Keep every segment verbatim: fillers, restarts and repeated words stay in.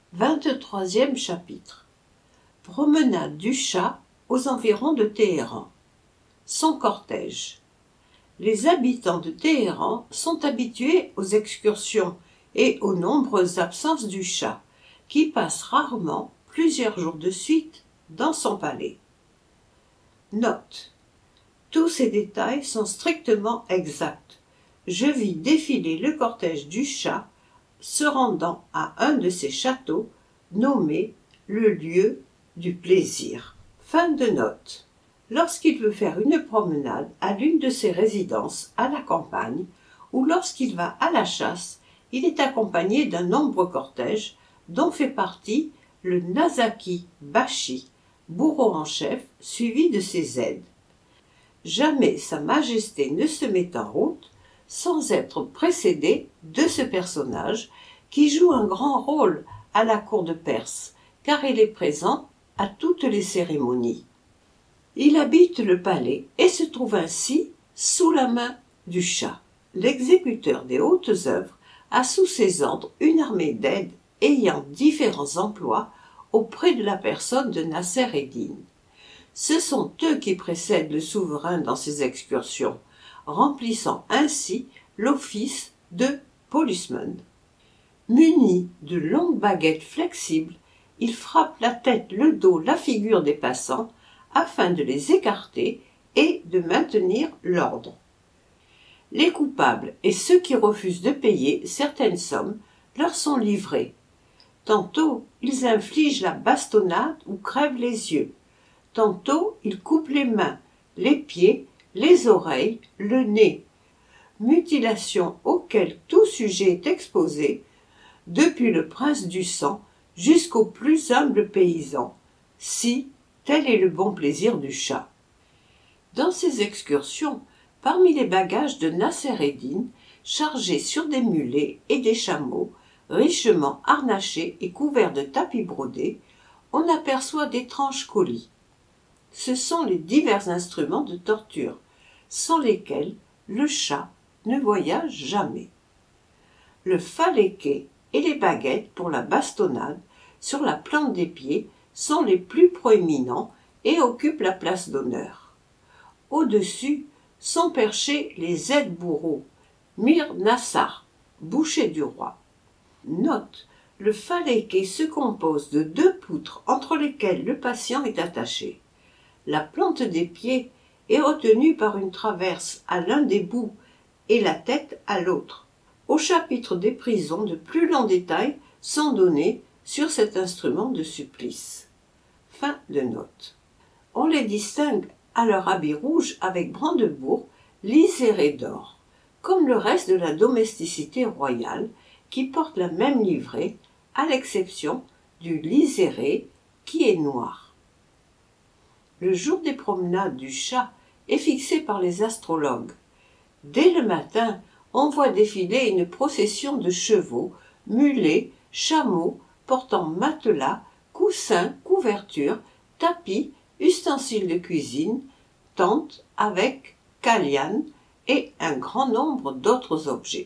vingt-troisième chapitre. Promenade du chat aux environs de Téhéran. Son cortège. Les habitants de Téhéran sont habitués aux excursions et aux nombreuses absences du chat, qui passe rarement plusieurs jours de suite dans son palais. Note. Tous ces détails sont strictement exacts. Je vis défiler le cortège du chat se rendant à un de ces châteaux nommé le lieu du plaisir. Fin de note. Lorsqu'il veut faire une promenade à l'une de ses résidences à la campagne ou lorsqu'il va à la chasse, il est accompagné d'un nombreux cortège dont fait partie le Nazaki Bashi, bourreau en chef suivi de ses aides. Jamais Sa Majesté ne se met en route sans être précédé de ce personnage qui joue un grand rôle à la cour de Perse, car il est présent à toutes les cérémonies. Il habite le palais et se trouve ainsi sous la main du chat. L'exécuteur des hautes œuvres a sous ses ordres une armée d'aides ayant différents emplois auprès de la personne de Nasser-ed-Din. Ce sont eux qui précèdent le souverain dans ses excursions, remplissant ainsi l'office de policeman. Muni de longues baguettes flexibles, il frappe la tête, le dos, la figure des passants afin de les écarter et de maintenir l'ordre. Les coupables et ceux qui refusent de payer certaines sommes leur sont livrés. Tantôt, ils infligent la bastonnade ou crèvent les yeux. Tantôt, ils coupent les mains, les pieds, les oreilles, le nez. Mutilation auxquelles tout sujet est exposé, depuis le prince du sang jusqu'au plus humble paysan, si tel est le bon plaisir du chat. Dans ces excursions, parmi les bagages de Nasser-ed-Din, chargés sur des mulets et des chameaux, richement harnachés et couverts de tapis brodés, on aperçoit d'étranges colis. Ce sont les divers instruments de torture, sans lesquels le chat ne voyage jamais. Le faléqué et les baguettes pour la bastonnade sur la plante des pieds sont les plus proéminents et occupent la place d'honneur. Au-dessus sont perchés les aides-bourreaux, Mir Nassar, boucher du roi. Note, le faléqué se compose de deux poutres entre lesquelles le patient est attaché. La plante des pieds est retenue par une traverse à l'un des bouts et la tête à l'autre. Au chapitre des prisons, de plus longs détails sont donnés sur cet instrument de supplice. Fin de note. On les distingue à leur habit rouge avec brandebourgs lisérés d'or, comme le reste de la domesticité royale qui porte la même livrée, à l'exception du liséré qui est noir. Le jour des promenades du chat est fixé par les astrologues. Dès le matin, on voit défiler une procession de chevaux, mulets, chameaux, portant matelas, coussins, couvertures, tapis, ustensiles de cuisine, tentes avec calianes et un grand nombre d'autres objets.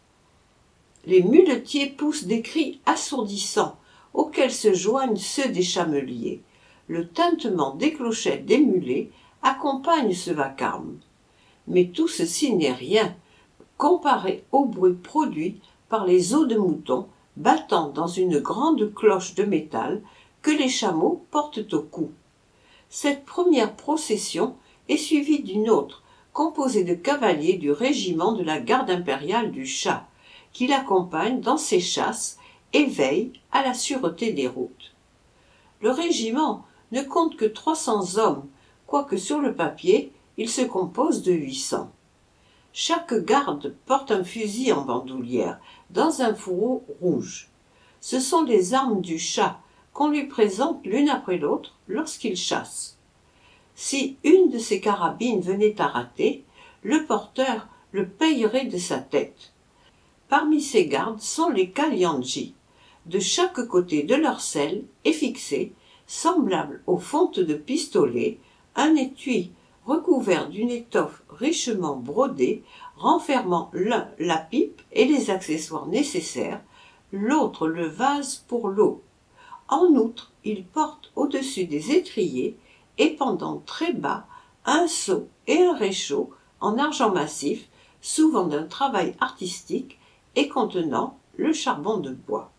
Les muletiers poussent des cris assourdissants auxquels se joignent ceux des chameliers. Le tintement des clochettes des mulets accompagne ce vacarme. Mais tout ceci n'est rien comparé au bruit produit par les os de mouton battant dans une grande cloche de métal que les chameaux portent au cou. Cette première procession est suivie d'une autre, composée de cavaliers du régiment de la garde impériale du chat, qui l'accompagne dans ses chasses et veille à la sûreté des routes. Le régiment ne compte que trois cents hommes, quoique sur le papier, il se compose de huit cents. Chaque garde porte un fusil en bandoulière, dans un fourreau rouge. Ce sont les armes du chat qu'on lui présente l'une après l'autre lorsqu'il chasse. Si une de ces carabines venait à rater, le porteur le payerait de sa tête. Parmi ces gardes sont les Kaliandji. De chaque côté de leur selle est fixé, semblable aux fontes de pistolet, un étui recouvert d'une étoffe richement brodée, renfermant l'un la pipe et les accessoires nécessaires, l'autre le vase pour l'eau. En outre, il porte au-dessus des étriers et pendant très bas un seau et un réchaud en argent massif, souvent d'un travail artistique et contenant le charbon de bois.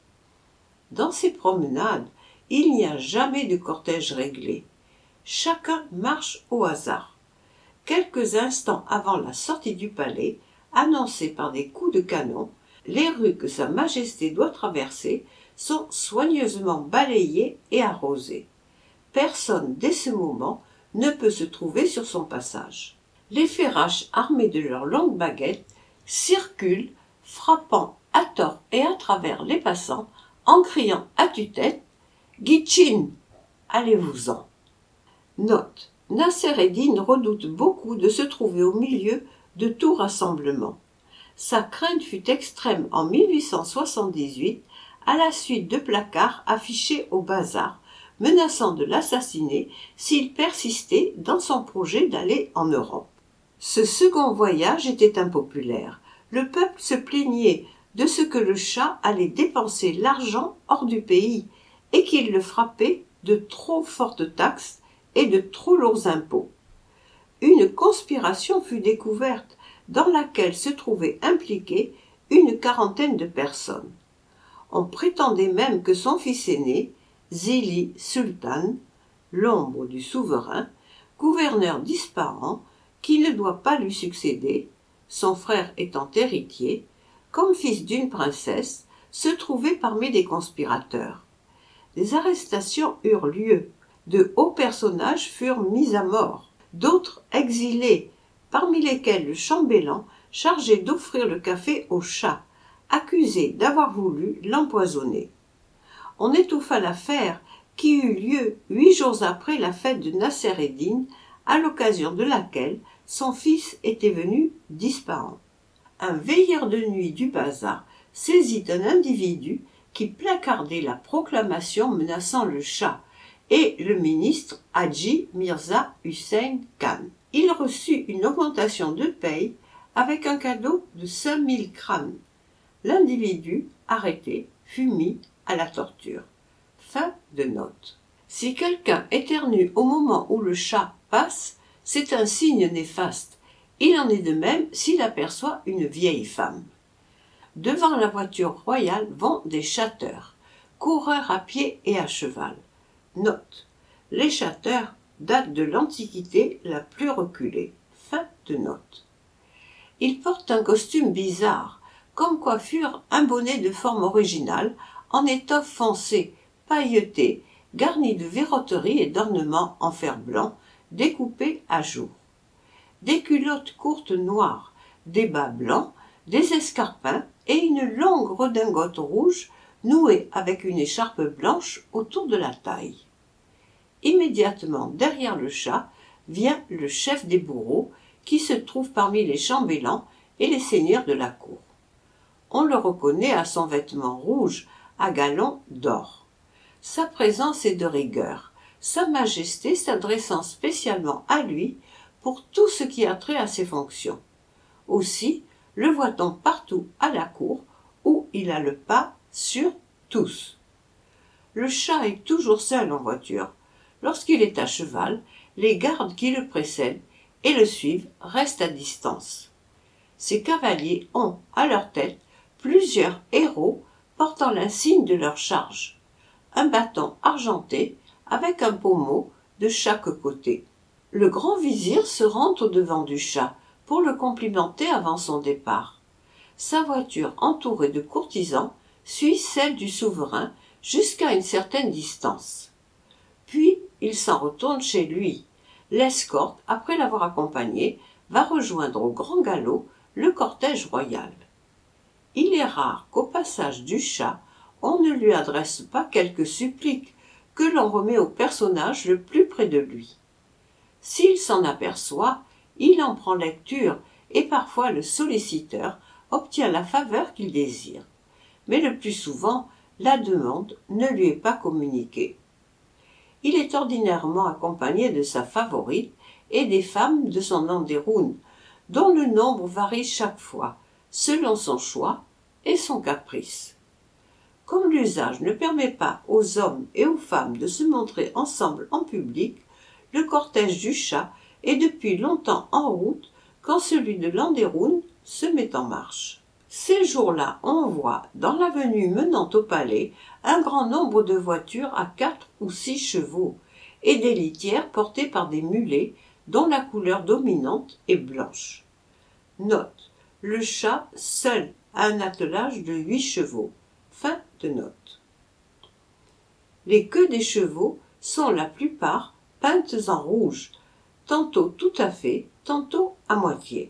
Dans ces promenades, il n'y a jamais de cortège réglé. Chacun marche au hasard. Quelques instants avant la sortie du palais, annoncée par des coups de canon, les rues que Sa Majesté doit traverser sont soigneusement balayées et arrosées. Personne, dès ce moment, ne peut se trouver sur son passage. Les féraches armés de leurs longues baguettes circulent, frappant à tort et à travers les passants, en criant à tue-tête « Gitchin, allez-vous-en !» Note. Nasser-ed-Din redoute beaucoup de se trouver au milieu de tout rassemblement. Sa crainte fut extrême en mille huit cent soixante-dix-huit à la suite de placards affichés au bazar, menaçant de l'assassiner s'il persistait dans son projet d'aller en Europe. Ce second voyage était impopulaire. Le peuple se plaignait de ce que le Shah allait dépenser l'argent hors du pays et qu'il le frappait de trop fortes taxes et de trop lourds impôts. Une conspiration fut découverte dans laquelle se trouvaient impliquées une quarantaine de personnes. On prétendait même que son fils aîné, Zili Sultan, l'ombre du souverain, gouverneur d'Ispahan, qui ne doit pas lui succéder, son frère étant héritier, comme fils d'une princesse, se trouvait parmi les conspirateurs. Des arrestations eurent lieu, de hauts personnages furent mis à mort, d'autres exilés, parmi lesquels le chambellan chargé d'offrir le café au Shah, accusé d'avoir voulu l'empoisonner. On étouffa l'affaire qui eut lieu huit jours après la fête de Nasser-ed-Din, à l'occasion de laquelle son fils était venu d'Ispahan. Un veilleur de nuit du bazar saisit un individu qui placardait la proclamation menaçant le Shah et le ministre Hadji Mirza Hussein Khan. Il reçut une augmentation de paye avec un cadeau de cinq mille crânes. L'individu, arrêté, fut mis à la torture. Fin de note. Si quelqu'un éternue au moment où le Shah passe, c'est un signe néfaste. Il en est de même s'il aperçoit une vieille femme. Devant la voiture royale vont des chatteurs, coureurs à pied et à cheval. Note. Les chatteurs datent de l'Antiquité la plus reculée. Fin de note. Ils portent un costume bizarre, comme coiffure un bonnet de forme originale, en étoffe foncée, pailletée, garni de verroteries et d'ornements en fer blanc, découpés à jour. Des culottes courtes noires, des bas blancs, des escarpins et une longue redingote rouge nouée avec une écharpe blanche autour de la taille. Immédiatement derrière le Shah vient le chef des bourreaux qui se trouve parmi les chambellans et les seigneurs de la cour. On le reconnaît à son vêtement rouge à galons d'or. Sa présence est de rigueur, Sa Majesté s'adressant spécialement à lui pour tout ce qui a trait à ses fonctions. Aussi le voit-on partout à la cour où il a le pas sur tous. Le Shah est toujours seul en voiture. Lorsqu'il est à cheval, les gardes qui le précèdent et le suivent restent à distance. Ces cavaliers ont, à leur tête, plusieurs héros portant l'insigne de leur charge, un bâton argenté avec un pommeau de chaque côté. Le grand vizir se rend au-devant du Shah pour le complimenter avant son départ. Sa voiture entourée de courtisans suit celle du souverain jusqu'à une certaine distance. Puis il s'en retourne chez lui. L'escorte, après l'avoir accompagné, va rejoindre au grand galop le cortège royal. Il est rare qu'au passage du Shah, on ne lui adresse pas quelques suppliques que l'on remet au personnage le plus près de lui. S'il s'en aperçoit, il en prend lecture et parfois le solliciteur obtient la faveur qu'il désire. Mais le plus souvent, la demande ne lui est pas communiquée. Il est ordinairement accompagné de sa favorite et des femmes de son Anderoun, dont le nombre varie chaque fois, selon son choix et son caprice. Comme l'usage ne permet pas aux hommes et aux femmes de se montrer ensemble en public, le cortège du chat est depuis longtemps en route quand celui de Landerun se met en marche. Ces jours-là, on voit, dans l'avenue menant au palais, un grand nombre de voitures à quatre ou six chevaux et des litières portées par des mulets dont la couleur dominante est blanche. Note. Le chat seul a un attelage de huit chevaux. Fin de note. Les queues des chevaux sont la plupart peintes en rouge, tantôt tout à fait, tantôt à moitié.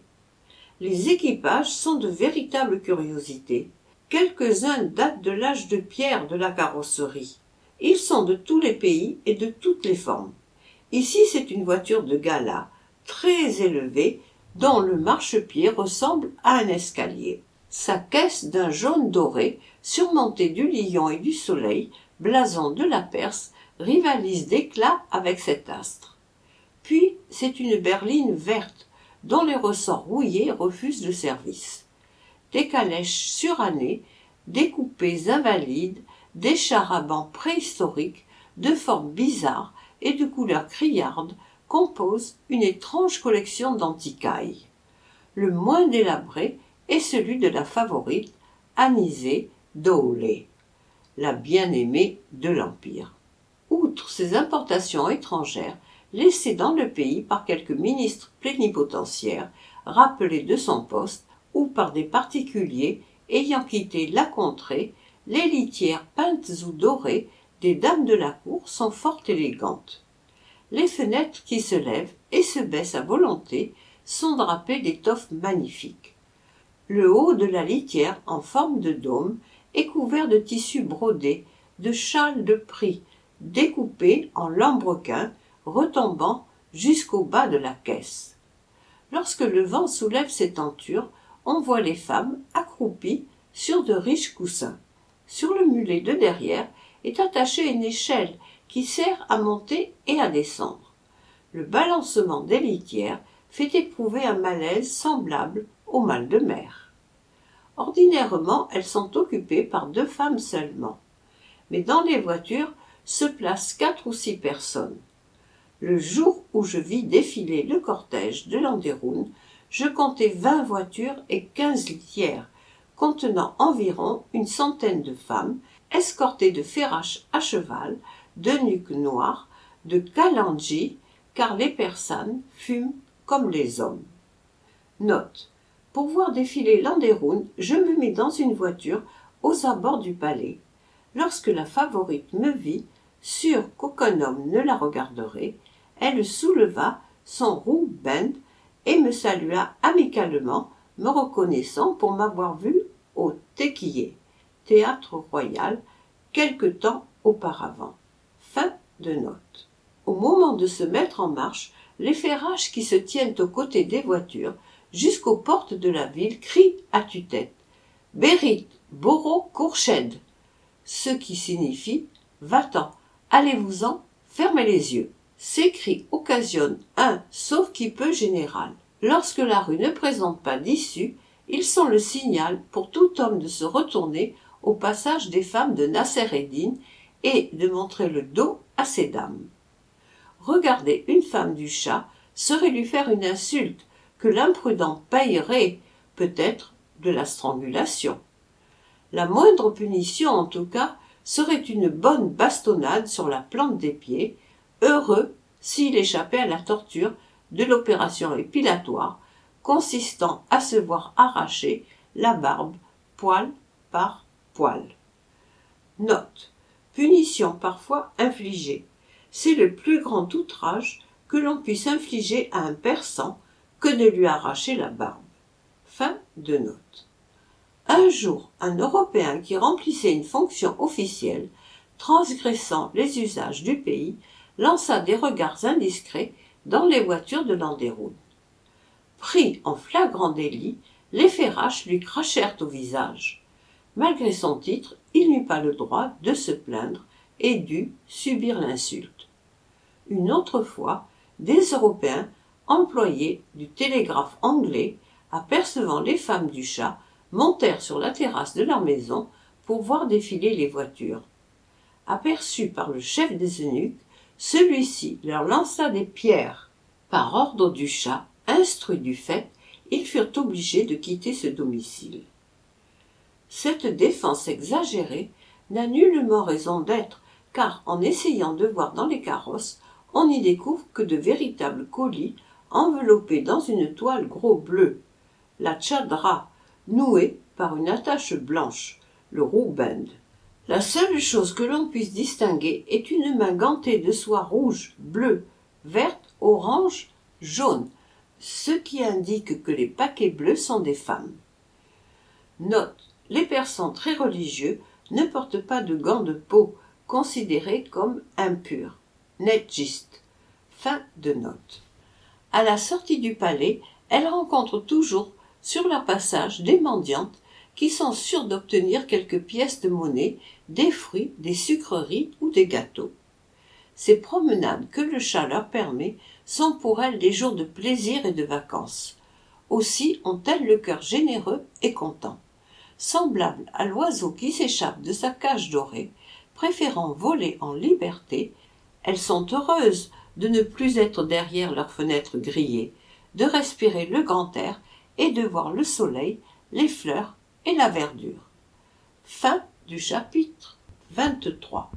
Les équipages sont de véritables curiosités. Quelques-uns datent de l'âge de pierre de la carrosserie. Ils sont de tous les pays et de toutes les formes. Ici, c'est une voiture de gala, très élevée, dont le marchepied ressemble à un escalier. Sa caisse d'un jaune doré, surmontée du lion et du soleil, blason de la Perse, rivalise d'éclat avec cet astre. Puis, c'est une berline verte, dont les ressorts rouillés refusent le service. Des calèches surannées, des coupés invalides, des chars à bancs préhistoriques, de formes bizarres et de couleurs criardes, composent une étrange collection d'antiquailles. Le moins délabré est celui de la favorite, Anisée Dowley, la bien-aimée de l'Empire. Outre ces importations étrangères, laissées dans le pays par quelques ministres plénipotentiaires, rappelés de son poste, ou par des particuliers ayant quitté la contrée, les litières peintes ou dorées des dames de la cour sont fort élégantes. Les fenêtres qui se lèvent et se baissent à volonté sont drapées d'étoffes magnifiques. Le haut de la litière, en forme de dôme, est couvert de tissus brodés, de châles de prix, découpés en lambrequins, retombant jusqu'au bas de la caisse. Lorsque le vent soulève ces tentures, on voit les femmes accroupies sur de riches coussins. Sur le mulet de derrière est attachée une échelle qui sert à monter et à descendre. Le balancement des litières fait éprouver un malaise semblable au mal de mer. Ordinairement, elles sont occupées par deux femmes seulement, mais dans les voitures se placent quatre ou six personnes. Le jour où je vis défiler le cortège de Landerun, je comptai vingt voitures et quinze litières, contenant environ une centaine de femmes, escortées de féraches à cheval, de nuques noires, de kalangis, car les persanes fument comme les hommes. Note. Pour voir défiler Landerun, je me mis dans une voiture aux abords du palais. Lorsque la favorite me vit, sûre qu'aucun homme ne la regarderait, elle souleva son roue-bend et me salua amicalement, me reconnaissant pour m'avoir vu au Tequier, théâtre royal, quelque temps auparavant. Fin de note. Au moment de se mettre en marche, les féraches qui se tiennent aux côtés des voitures jusqu'aux portes de la ville crient à tue-tête « Bérit, Boro, Courched », ce qui signifie « Va-t'en, allez-vous-en, fermez les yeux ». Ces cris occasionnent un « sauve-qui-peut » général. Lorsque la rue ne présente pas d'issue, ils sont le signal pour tout homme de se retourner au passage des femmes de Nasser-ed-Din et de montrer le dos à ces dames. Regarder une femme du chat serait lui faire une insulte que l'imprudent payerait, peut-être, de la strangulation. La moindre punition, en tout cas, serait une bonne bastonnade sur la plante des pieds, heureux s'il échappait à la torture de l'opération épilatoire, consistant à se voir arracher la barbe poil par poil. Note. Punition parfois infligée. C'est le plus grand outrage que l'on puisse infliger à un persan que de lui arracher la barbe. Fin de note. Un jour, un Européen qui remplissait une fonction officielle, transgressant les usages du pays, lança des regards indiscrets dans les voitures de Landerun. Pris en flagrant délit, les féraches lui crachèrent au visage. Malgré son titre, il n'eut pas le droit de se plaindre et dut subir l'insulte. Une autre fois, des Européens, employés du télégraphe anglais, apercevant les femmes du chat, montèrent sur la terrasse de leur maison pour voir défiler les voitures. Aperçu par le chef des eunuques, celui-ci leur lança des pierres. Par ordre du chat, instruit du fait, ils furent obligés de quitter ce domicile. Cette défense exagérée n'a nullement raison d'être, car en essayant de voir dans les carrosses, on n'y découvre que de véritables colis enveloppés dans une toile gros bleue, la tchadra, nouée par une attache blanche, le roubend. La seule chose que l'on puisse distinguer est une main gantée de soie rouge, bleue, verte, orange, jaune, ce qui indique que les paquets bleus sont des femmes. Note: les persans très religieux ne portent pas de gants de peau, considérés comme impurs. Nedjist. Fin de note. À la sortie du palais, elle rencontre toujours sur leur passage des mendiantes qui sont sûres d'obtenir quelques pièces de monnaie, des fruits, des sucreries ou des gâteaux. Ces promenades que le chat leur permet sont pour elles des jours de plaisir et de vacances. Aussi ont-elles le cœur généreux et content. Semblables à l'oiseau qui s'échappe de sa cage dorée, préférant voler en liberté, elles sont heureuses de ne plus être derrière leurs fenêtres grillées, de respirer le grand air et de voir le soleil, les fleurs et la verdure. Fin du chapitre vingt-trois.